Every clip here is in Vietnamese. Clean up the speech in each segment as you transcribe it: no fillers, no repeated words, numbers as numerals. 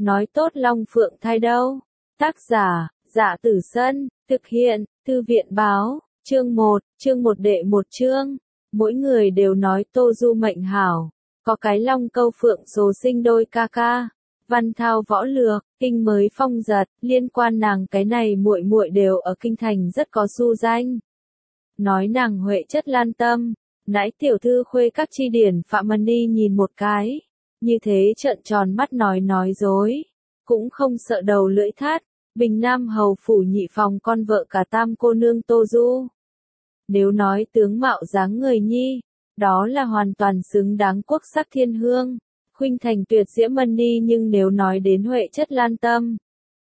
nói tốt Long Phượng thai đâu. Tác giả, Dạ Tử Sân, thực hiện, Thư viện báo, chương 1 đệ 1 chương. Mỗi người đều nói Tô Du mệnh hảo, có cái Long Câu Phượng số sinh đôi ca ca. Văn thao võ lược, kinh mới phong giật, liên quan nàng cái này muội muội đều ở kinh thành rất có xu danh. Nói nàng huệ chất lan tâm, nãy tiểu thư khuê các chi điển Phạm Mân Ni nhìn một cái, như thế trợn tròn mắt nói dối, cũng không sợ đầu lưỡi thắt, Bình Nam hầu phủ nhị phòng con vợ cả tam cô nương Tô Du. Nếu nói tướng mạo dáng người nhi, đó là hoàn toàn xứng đáng quốc sắc thiên hương, khuynh thành tuyệt diễm Mân Ni, nhưng nếu nói đến huệ chất lan tâm,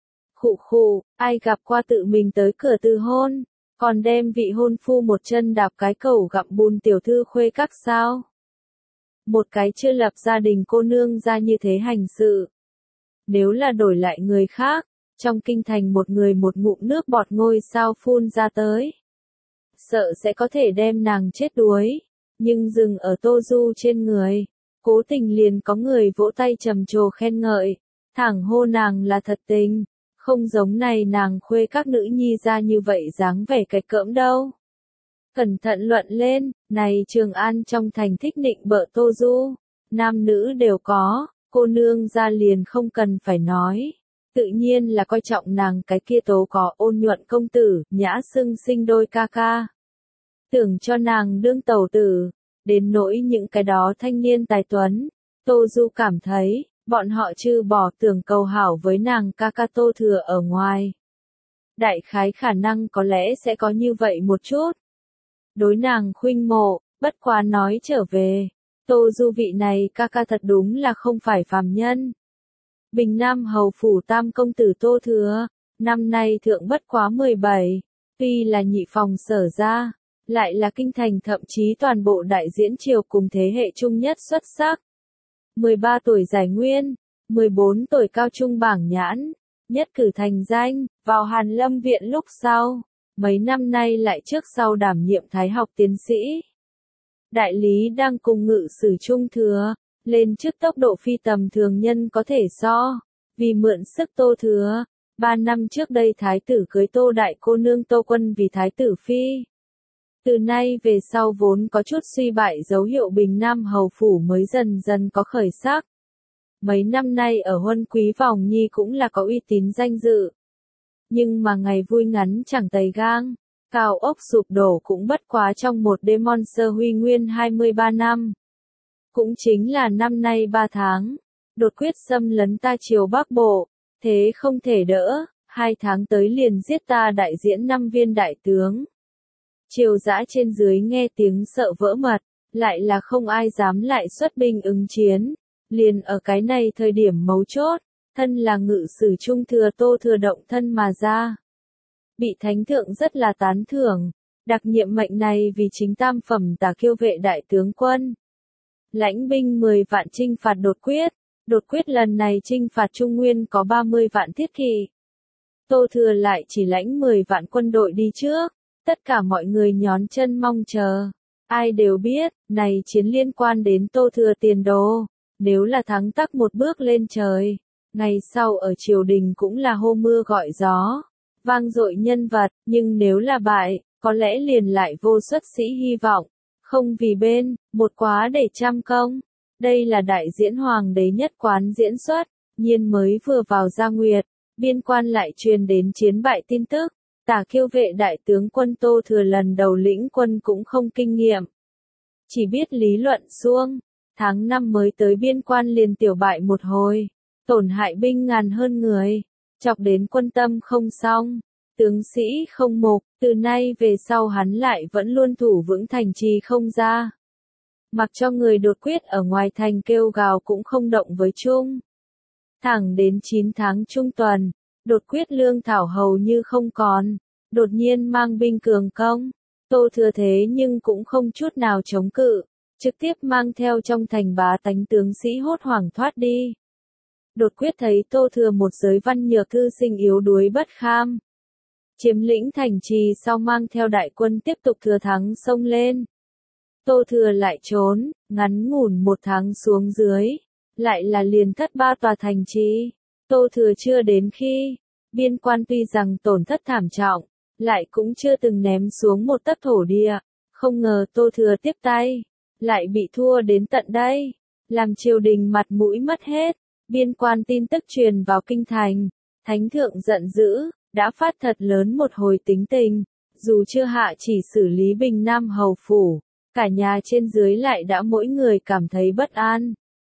khụ, ai gặp qua tự mình tới cửa từ hôn, còn đem vị hôn phu một chân đạp cái cẩu gặm bùn tiểu thư khuê các sao? Một cái chưa lập gia đình cô nương ra như thế hành sự. Nếu là đổi lại người khác, trong kinh thành một người một ngụm nước bọt ngôi sao phun ra tới. Sợ sẽ có thể đem nàng chết đuối, nhưng dừng ở Tô Du trên người. Cố tình liền có người vỗ tay trầm trồ khen ngợi, thẳng hô nàng là thật tình, không giống này nàng khuê các nữ nhi ra như vậy dáng vẻ cái cỡm đâu. Cẩn thận luận lên, này Trường An trong thành thích nịnh bợ Tô Du, nam nữ đều có, cô nương ra liền không cần phải nói. Tự nhiên là coi trọng nàng cái kia tố có ôn nhuận công tử, nhã xưng sinh đôi ca ca. Tưởng cho nàng đương tẩu tử, đến nỗi những cái đó thanh niên tài tuấn, Tô Du cảm thấy, bọn họ trừ bỏ tưởng cầu hảo với nàng ca ca Tô Thừa ở ngoài. Đại khái khả năng có lẽ sẽ có như vậy một chút. Đối nàng khuynh mộ, bất quá nói trở về, Tô Du vị này ca ca thật đúng là không phải phàm nhân. Bình Nam hầu phủ tam công tử Tô Thừa, năm nay thượng bất quá 17, tuy là nhị phòng sở ra, lại là kinh thành thậm chí toàn bộ đại diễn triều cùng thế hệ trung nhất xuất sắc. 13 tuổi giải nguyên, 14 tuổi cao trung bảng nhãn, nhất cử thành danh, vào Hàn Lâm viện lúc sau, mấy năm nay lại trước sau đảm nhiệm thái học tiến sĩ. Đại lý đang cùng ngự sử Trung Thừa, lên trước tốc độ phi tầm thường nhân có thể so, vì mượn sức Tô Thừa, 3 năm trước đây thái tử cưới Tô đại cô nương Tô Quân vì thái tử phi. Từ nay về sau vốn có chút suy bại dấu hiệu Bình Nam hầu phủ mới dần dần có khởi sắc. Mấy năm nay ở huân quý vòng nhi cũng là có uy tín danh dự. Nhưng mà ngày vui ngắn chẳng tày gang, cao ốc sụp đổ cũng bất quá trong một đêm Monster huy nguyên 23 năm. Cũng chính là năm nay 3 tháng, đột quyết xâm lấn ta triều Bắc Bộ, thế không thể đỡ, 2 tháng tới liền giết ta đại diễn 5 viên đại tướng. Triều dã trên dưới nghe tiếng sợ vỡ mật, lại là không ai dám lại xuất binh ứng chiến. Liền ở cái này thời điểm mấu chốt, thân là ngự sử Trung Thừa Tô Thừa động thân mà ra. Bị thánh thượng rất là tán thưởng, đặc nhiệm mệnh này vì chính tam phẩm Tả Kiêu vệ đại tướng quân. Lãnh binh 10 vạn chinh phạt đột quyết lần này chinh phạt Trung Nguyên có 30 vạn thiết kỵ. Tô Thừa lại chỉ lãnh 10 vạn quân đội đi trước, tất cả mọi người nhón chân mong chờ. Ai đều biết, này chiến liên quan đến Tô Thừa tiền đồ. Nếu là thắng tắc một bước lên trời, ngày sau ở triều đình cũng là hô mưa gọi gió, vang dội nhân vật, nhưng nếu là bại, có lẽ liền lại vô xuất sĩ hy vọng, không vì bên, một quá để trăm công. Đây là đại diễn hoàng đế nhất quán diễn xuất, nhiên mới vừa vào Gia Nguyệt, biên quan lại truyền đến chiến bại tin tức, Tả Kiêu vệ đại tướng quân Tô Thừa lần đầu lĩnh quân cũng không kinh nghiệm. Chỉ biết lý luận suông. Tháng 5 mới tới biên quan liền tiểu bại một hồi, tổn hại binh ngàn hơn người, chọc đến quân tâm không xong, tướng sĩ không mục, từ nay về sau hắn lại vẫn luôn thủ vững thành trì không ra. Mặc cho người đột quyết ở ngoài thành kêu gào cũng không động với chung. Thẳng đến 9 tháng trung tuần, đột quyết lương thảo hầu như không còn, đột nhiên mang binh cường công, Tô Thừa thế nhưng cũng không chút nào chống cự. Trực tiếp mang theo trong thành bá tánh tướng sĩ hốt hoảng thoát đi. Đột quyết thấy Tô Thừa một giới văn nhược thư sinh yếu đuối bất kham. Chiếm lĩnh thành trì sau mang theo đại quân tiếp tục thừa thắng xông lên. Tô Thừa lại trốn, ngắn ngủn 1 tháng xuống dưới, lại là liền thất 3 tòa thành trì. Tô Thừa chưa đến khi, biên quan tuy rằng tổn thất thảm trọng, lại cũng chưa từng ném xuống một tấc thổ địa, không ngờ Tô Thừa tiếp tay, lại bị thua đến tận đây, làm triều đình mặt mũi mất hết, biên quan tin tức truyền vào kinh thành, thánh thượng giận dữ, đã phát thật lớn một hồi tính tình, dù chưa hạ chỉ xử lý Bình Nam hầu phủ, cả nhà trên dưới lại đã mỗi người cảm thấy bất an.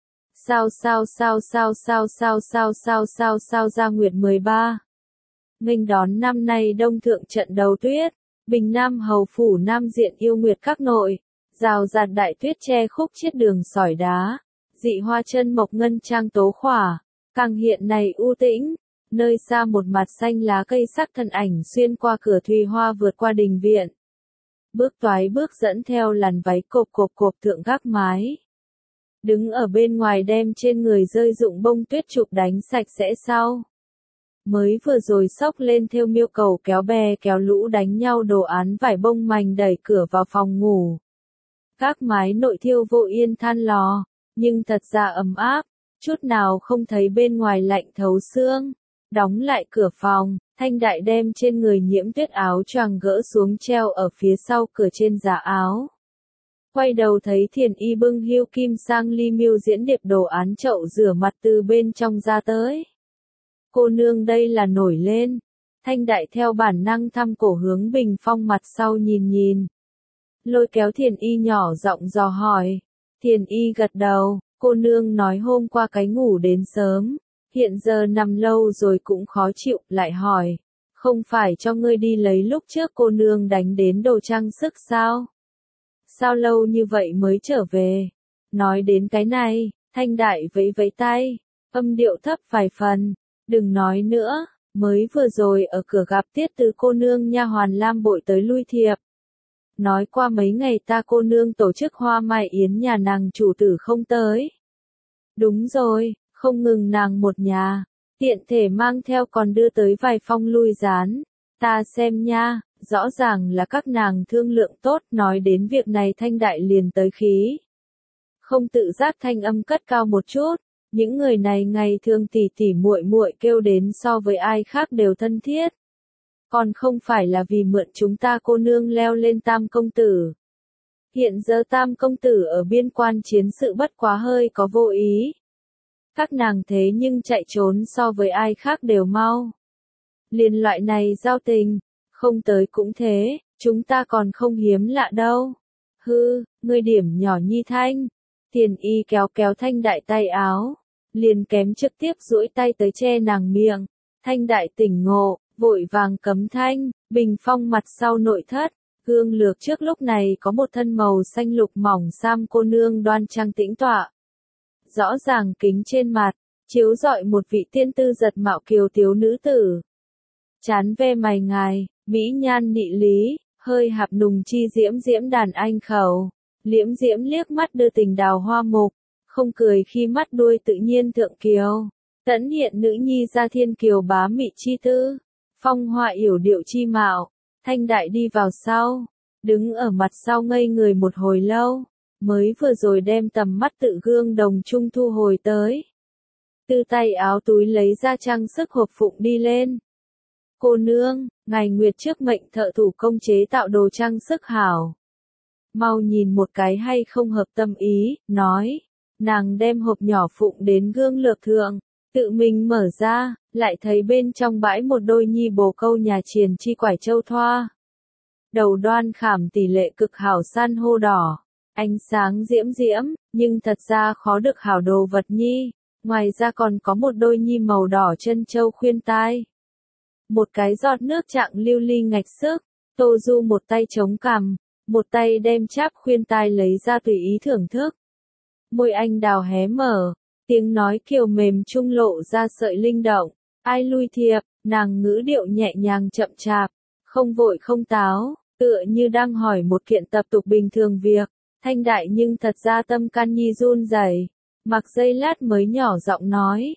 Sao Gia Nguyệt 13. Nghênh đón năm nay đông thượng trận đầu tuyết, Bình Nam hầu phủ nam diện yêu nguyệt các nội, rào rạt đại tuyết che khúc chiết đường sỏi đá, dị hoa chân mộc ngân trang tố khỏa, càng hiện này u tĩnh, nơi xa một mặt xanh lá cây sắc thân ảnh xuyên qua cửa thùy hoa vượt qua đình viện. Bước toái bước dẫn theo làn váy cộp thượng gác mái. Đứng ở bên ngoài đem trên người rơi rụng bông tuyết chụp đánh sạch sẽ sau. Mới vừa rồi xốc lên theo miêu cầu kéo bè kéo lũ đánh nhau đồ án vải bông mành đẩy cửa vào phòng ngủ. Gác mái nội thiêu vô yên than lò, nhưng thật ra ấm áp, chút nào không thấy bên ngoài lạnh thấu xương. Đóng lại cửa phòng, Thanh Đại đem trên người nhiễm tuyết áo choàng gỡ xuống treo ở phía sau cửa trên giá áo. Quay đầu thấy Thiền Y bưng hiêu kim sang ly miêu diễn điệp đồ án chậu rửa mặt từ bên trong ra tới. Cô nương đây là nổi lên. Thanh Đại theo bản năng thăm cổ hướng Bình Phong mặt sau nhìn. Lôi kéo Thiền Y nhỏ giọng dò hỏi. Thiền Y gật đầu, cô nương nói hôm qua cái ngủ đến sớm. Hiện giờ nằm lâu rồi cũng khó chịu, lại hỏi. Không phải cho ngươi đi lấy lúc trước cô nương đánh đến đồ trang sức sao? Sao lâu như vậy mới trở về? Nói đến cái này, Thanh Đại vẫy vẫy tay, âm điệu thấp vài phần. Đừng nói nữa, mới vừa rồi ở cửa gặp Tiết Tứ cô nương nha hoàn Lam Bội tới lui thiệp. Nói qua mấy ngày ta cô nương tổ chức hoa mai yến nhà nàng chủ tử không tới. Đúng rồi, không ngừng nàng một nhà, tiện thể mang theo còn đưa tới vài phong lui gián. Ta xem nha, rõ ràng là các nàng thương lượng tốt, nói đến việc này Thanh Đại liền tới khí. Không tự giác thanh âm cất cao một chút, những người này ngày thường tỉ tỉ muội muội kêu đến so với ai khác đều thân thiết. Còn không phải là vì mượn chúng ta cô nương leo lên Tam công tử. Hiện giờ Tam công tử ở biên quan chiến sự bất quá hơi có vô ý. Các nàng thế nhưng chạy trốn so với ai khác đều mau. Liền loại này giao tình, không tới cũng thế, chúng ta còn không hiếm lạ đâu. Hư, ngươi điểm nhỏ nhi Thanh. Tiền Y kéo Thanh Đại tay áo, liền kém trực tiếp duỗi tay tới che nàng miệng. Thanh Đại tỉnh ngộ, vội vàng cấm thanh, Bình Phong mặt sau nội thất. Gương lược trước lúc này có một thân màu xanh lục mỏng sam cô nương đoan trang tĩnh tọa. Rõ ràng kính trên mặt, chiếu rọi một vị tiên tư giật mạo kiều tiếu nữ tử. Chán ve mày ngài, mỹ nhan nị lý, hơi hạp nùng chi diễm đàn anh khẩu. Liễm diễm liếc mắt đưa tình đào hoa mục, không cười khi mắt đuôi tự nhiên thượng kiều. Tẫn hiện nữ nhi gia thiên kiều bá mị chi tư, phong hoa yểu điệu chi mạo. Thanh Đại đi vào sau, đứng ở mặt sau ngây người một hồi lâu, mới vừa rồi đem tầm mắt tự gương đồng trung thu hồi tới. Từ tay áo túi lấy ra trang sức hộp phụng đi lên. Cô nương, ngài nguyệt trước mệnh thợ thủ công chế tạo đồ trang sức hảo. Mau nhìn một cái hay không hợp tâm ý, nói. Nàng đem hộp nhỏ phụng đến gương lược thượng, tự mình mở ra, lại thấy bên trong bãi một đôi nhi bồ câu nhà triền chi quải châu thoa. Đầu đoan khảm tỷ lệ cực hảo san hô đỏ, ánh sáng diễm, nhưng thật ra khó được hảo đồ vật nhi. Ngoài ra còn có một đôi nhi màu đỏ chân châu khuyên tai. Một cái giọt nước trạng lưu ly ngạch sức, Tô Du một tay chống cằm, một tay đem cháp khuyên tai lấy ra tùy ý thưởng thức. Môi anh đào hé mở, tiếng nói kiều mềm trung lộ ra sợi linh động. Ai lui thiệp, nàng ngữ điệu nhẹ nhàng chậm chạp, không vội không táo, tựa như đang hỏi một kiện tập tục bình thường việc. Thanh Đại nhưng thật ra tâm can nhi run rẩy, mặc giây lát mới nhỏ giọng nói,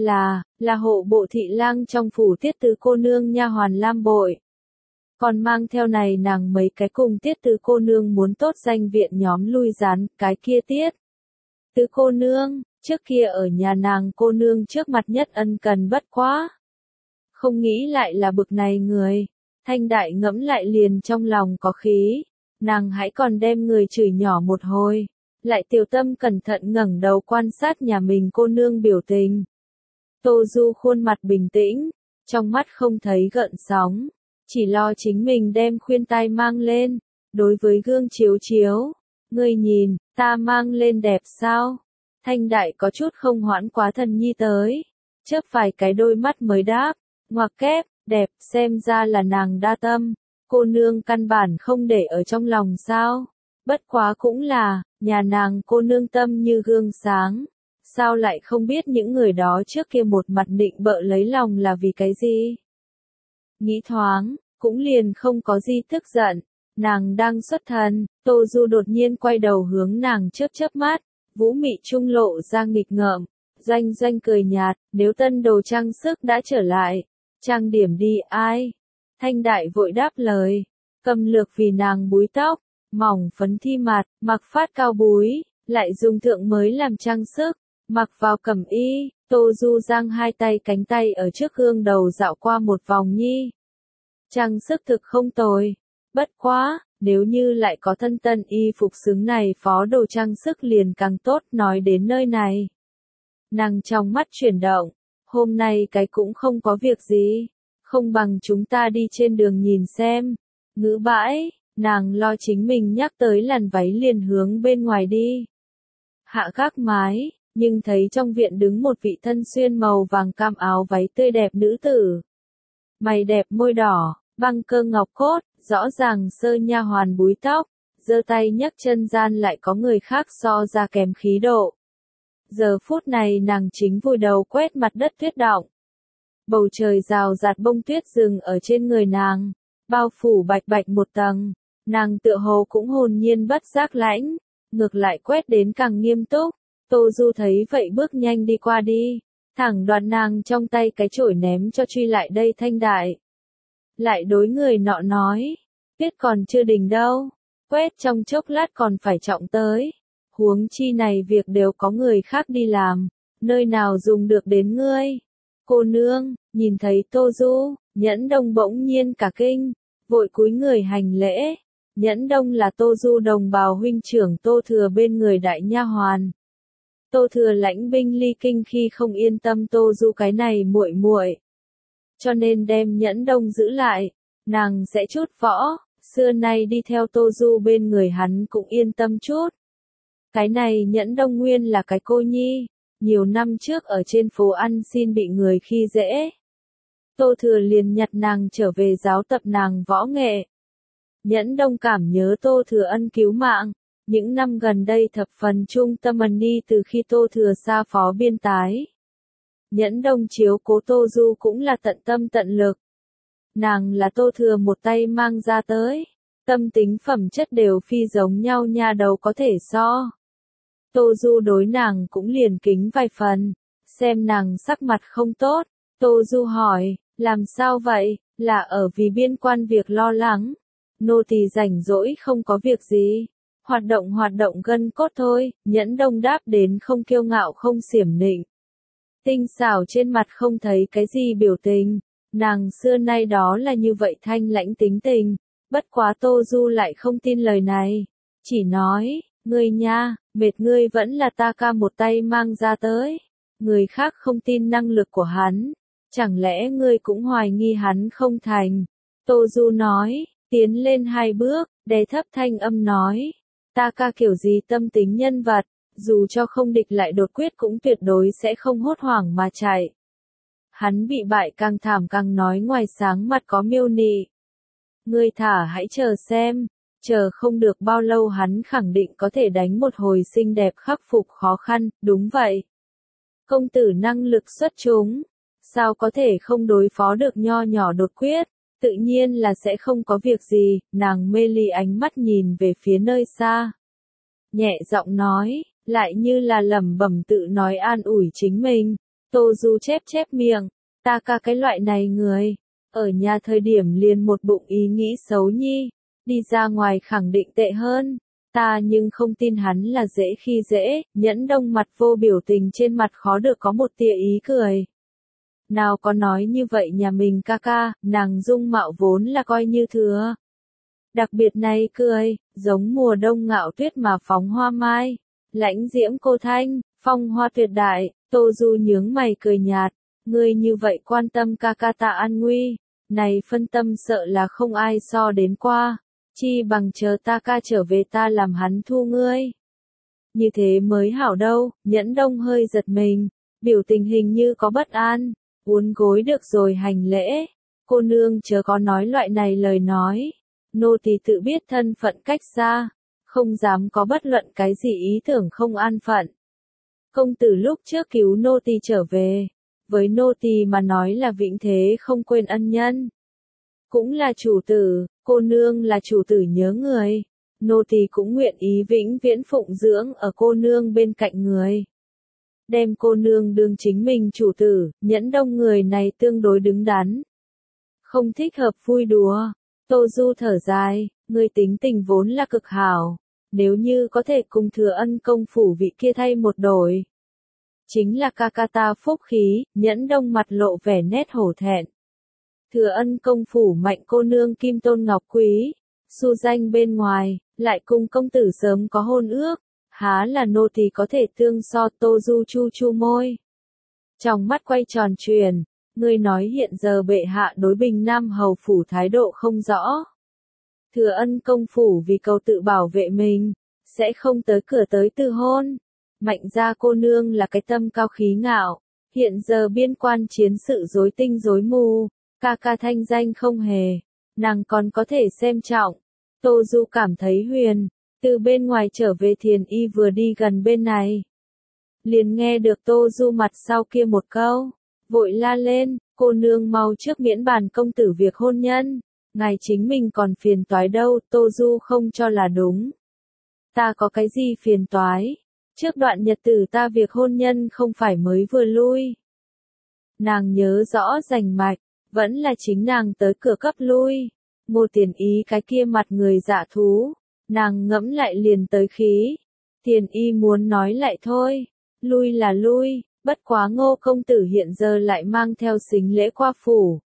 là hộ bộ thị lang trong phủ Tiết Tứ cô nương nha hoàn Lam Bội. Còn mang theo này nàng mấy cái cùng Tiết Tứ cô nương muốn tốt danh viện nhóm lui gián, cái kia Tiết Tứ cô nương, trước kia ở nhà nàng cô nương trước mặt nhất ân cần bất quá. Không nghĩ lại là bực này người, Thanh Đại ngẫm lại liền trong lòng có khí, nàng hãy còn đem người chửi nhỏ một hồi, lại tiểu tâm cẩn thận ngẩng đầu quan sát nhà mình cô nương biểu tình. Tô Du khuôn mặt bình tĩnh, trong mắt không thấy gợn sóng, chỉ lo chính mình đem khuyên tai mang lên, đối với gương chiếu chiếu, ngươi nhìn, ta mang lên đẹp sao? Thanh Đại có chút không hoãn quá thần nhi tới, chớp vài cái đôi mắt mới đáp, ngoặc kép, đẹp, xem ra là nàng đa tâm, cô nương căn bản không để ở trong lòng sao? Bất quá cũng là, nhà nàng cô nương tâm như gương sáng, sao lại không biết những người đó trước kia một mặt định bợ lấy lòng là vì cái gì? Nghĩ thoáng, cũng liền không có gì tức giận, nàng đang xuất thần, Tô Du đột nhiên quay đầu hướng nàng chớp chớp mắt, vũ mị trung lộ ra nghịch ngợm, doanh doanh cười nhạt, nếu tân đồ trang sức đã trở lại, trang điểm đi ai? Thanh Đại vội đáp lời, cầm lược vì nàng búi tóc, mỏng phấn thi mặt, mặc phát cao búi, lại dùng thượng mới làm trang sức, mặc vào cẩm y, Tô Du giang hai tay cánh tay ở trước gương đầu dạo qua một vòng nhi. Trang sức thực không tồi, bất quá, nếu như lại có thân tân y phục xứng này phó đồ trang sức liền càng tốt. Nói đến nơi này, nàng trong mắt chuyển động, hôm nay cái cũng không có việc gì, không bằng chúng ta đi trên đường nhìn xem. Ngữ bãi, nàng lo chính mình nhắc tới làn váy liền hướng bên ngoài đi. Hạ gác mái, nhưng thấy trong viện đứng một vị thân xuyên màu vàng cam áo váy tươi đẹp nữ tử. Mày đẹp môi đỏ, băng cơ ngọc cốt, rõ ràng sơ nha hoàn búi tóc, giơ tay nhấc chân gian lại có người khác so ra kém khí độ. Giờ phút này nàng chính vùi đầu quét mặt đất tuyết đọng. Bầu trời rào rạt bông tuyết rừng ở trên người nàng, bao phủ bạch bạch một tầng, nàng tựa hồ cũng hồn nhiên bất giác lãnh, ngược lại quét đến càng nghiêm túc. Tô Du thấy vậy bước nhanh đi qua đi, thẳng đoạt nàng trong tay cái chổi ném cho truy lại đây Thanh Đại. Lại đối người nọ nói, tuyết còn chưa đỉnh đâu, quét trong chốc lát còn phải trọng tới, huống chi này việc đều có người khác đi làm, nơi nào dùng được đến ngươi. Cô nương, nhìn thấy Tô Du, Nhẫn Đông bỗng nhiên cả kinh, vội cúi người hành lễ. Nhẫn Đông là Tô Du đồng bào huynh trưởng Tô Thừa bên người đại nha hoàn. Tô Thừa lãnh binh ly kinh khi không yên tâm Tô Du cái này muội muội, cho nên đem Nhẫn Đông giữ lại, nàng sẽ chút võ, xưa nay đi theo Tô Du bên người hắn cũng yên tâm chút. Cái này Nhẫn Đông nguyên là cái cô nhi, nhiều năm trước ở trên phố ăn xin bị người khi dễ. Tô Thừa liền nhặt nàng trở về giáo tập nàng võ nghệ. Nhẫn Đông cảm nhớ Tô Thừa ân cứu mạng, những năm gần đây thập phần trung tâm ân ni từ khi Tô Thừa xa phó biên tái. Nhẫn Đông chiếu cố Tô Du cũng là tận tâm tận lực. Nàng là Tô Thừa một tay mang ra tới, tâm tính phẩm chất đều phi giống nhau nha đầu có thể so. Tô Du đối nàng cũng liền kính vài phần, xem nàng sắc mặt không tốt, Tô Du hỏi, làm sao vậy, là ở vì biên quan việc lo lắng, nô tỳ rảnh rỗi không có việc gì, hoạt động gân cốt thôi. Nhẫn Đông đáp đến không kiêu ngạo không xiểm nịnh. Tinh xảo trên mặt không thấy cái gì biểu tình, nàng xưa nay đó là như vậy thanh lãnh tính tình, bất quá Tô Du lại không tin lời này, chỉ nói, ngươi nha, mệt ngươi vẫn là ta ca một tay mang ra tới, người khác không tin năng lực của hắn, chẳng lẽ ngươi cũng hoài nghi hắn không thành. Tô Du nói, tiến lên hai bước, đè thấp thanh âm nói, ta ca kiểu gì tâm tính nhân vật, dù cho không địch lại đột quyết cũng tuyệt đối sẽ không hốt hoảng mà chạy. Hắn bị bại càng thảm càng nói ngoài sáng mặt có miêu nị. Ngươi thả hãy chờ xem, chờ không được bao lâu hắn khẳng định có thể đánh một hồi xinh đẹp khắc phục khó khăn, đúng vậy. Công tử năng lực xuất chúng, sao có thể không đối phó được nho nhỏ đột quyết, tự nhiên là sẽ không có việc gì. Nàng mê ly ánh mắt nhìn về phía nơi xa, nhẹ giọng nói, lại như là lẩm bẩm tự nói an ủi chính mình. Tô Du chép chép miệng, ta ca cái loại này người, ở nhà thời điểm liền một bụng ý nghĩ xấu nhi, đi ra ngoài khẳng định tệ hơn. Ta nhưng không tin hắn là dễ khi dễ, Nhẫn Đông mặt vô biểu tình, trên mặt khó được có một tia ý cười. Nào có nói như vậy nhà mình ca ca, nàng dung mạo vốn là coi như thừa. Đặc biệt này cười, giống mùa đông ngạo tuyết mà phóng hoa mai. Lãnh diễm cô thanh, phong hoa tuyệt đại, Tô Du nhướng mày cười nhạt. Ngươi như vậy quan tâm ca ca ta an nguy, này phân tâm sợ là không ai so đến qua. Chi bằng chờ ta ca trở về ta làm hắn thu ngươi. Như thế mới hảo đâu, Nhẫn Đông hơi giật mình, biểu tình hình như có bất an, uốn gối được rồi hành lễ. Cô nương chớ có nói loại này lời nói, nô tỳ tự biết thân phận cách xa, không dám có bất luận cái gì ý tưởng không an phận. Công tử lúc trước cứu nô tỳ trở về, với nô tỳ mà nói là vĩnh thế không quên ân nhân. Cũng là chủ tử, cô nương là chủ tử nhớ người, nô tỳ cũng nguyện ý vĩnh viễn phụng dưỡng ở cô nương bên cạnh người. Đem cô nương đương chính mình chủ tử, Nhẫn Đông người này tương đối đứng đắn. Không thích hợp vui đùa. Tô Du thở dài, người tính tình vốn là cực hảo, nếu như có thể cùng Thừa Ân công phủ vị kia thay một đổi. Chính là ca ca ta phúc khí, Nhẫn Đông mặt lộ vẻ nét hổ thẹn. Thừa Ân công phủ mạnh cô nương kim tôn ngọc quý, xu danh bên ngoài, lại cùng công tử sớm có hôn ước, há là nô tỳ có thể tương so. Tô Du chu chu môi. Trong mắt quay tròn truyền, ngươi nói hiện giờ bệ hạ đối Bình Nam hầu phủ thái độ không rõ. Thừa Ân công phủ vì cầu tự bảo vệ mình, sẽ không tới cửa tới từ hôn. Mạnh gia cô nương là cái tâm cao khí ngạo, hiện giờ biên quan chiến sự rối tinh rối mù, ca ca thanh danh không hề, nàng còn có thể xem trọng. Tô Du cảm thấy huyền, từ bên ngoài trở về Thiền Y vừa đi gần bên này. Liền nghe được Tô Du mặt sau kia một câu, vội la lên, cô nương mau trước miễn bàn công tử việc hôn nhân, ngài chính mình còn phiền toái đâu. Tô Du không cho là đúng. Ta có cái gì phiền toái, trước đoạn nhật tử ta việc hôn nhân không phải mới vừa lui. Nàng nhớ rõ rành mạch, vẫn là chính nàng tới cửa cấp lui. Ngô Tiền Ý cái kia mặt người dạ thú, nàng ngẫm lại liền tới khí. Tiền Y muốn nói lại thôi, lui là lui, bất quá Ngô công tử hiện giờ lại mang theo sính lễ qua phủ.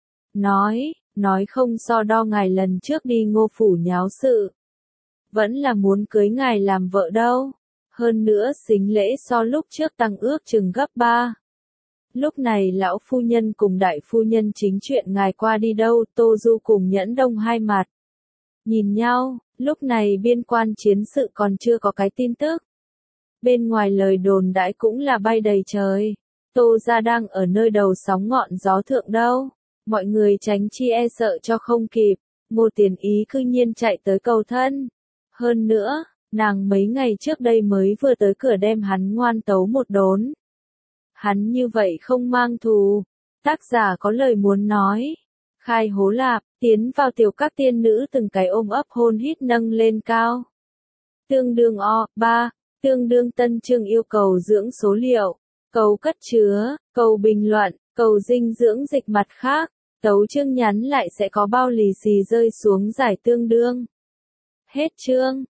Nói không so đo ngài lần trước đi Ngô phủ nháo sự, vẫn là muốn cưới ngài làm vợ đâu. Hơn nữa sính lễ so lúc trước tăng ước chừng gấp 3. Lúc này lão phu nhân cùng đại phu nhân chính chuyện ngài qua đi đâu. Tô Du cùng Nhẫn Đông hai mặt nhìn nhau, lúc này biên quan chiến sự còn chưa có cái tin tức. Bên ngoài lời đồn đãi cũng là bay đầy trời. Tô gia đang ở nơi đầu sóng ngọn gió thượng đâu. Mọi người tránh chi e sợ cho không kịp. Ngô Tiền Ý cư nhiên chạy tới cầu thân. Hơn nữa, nàng mấy ngày trước đây mới vừa tới cửa đem hắn ngoan tấu một đốn. Hắn như vậy không mang thù. Tác giả có lời muốn nói. Khai hố lạp, tiến vào tiểu các tiên nữ từng cái ôm ấp hôn hít nâng lên cao. Tương đương O3, tương đương tân chương yêu cầu dưỡng số liệu, cầu cất chứa, cầu bình luận, cầu dinh dưỡng dịch. Mặt khác, tấu chương nhắn lại sẽ có bao lì xì rơi xuống giải tương đương. Hết chương.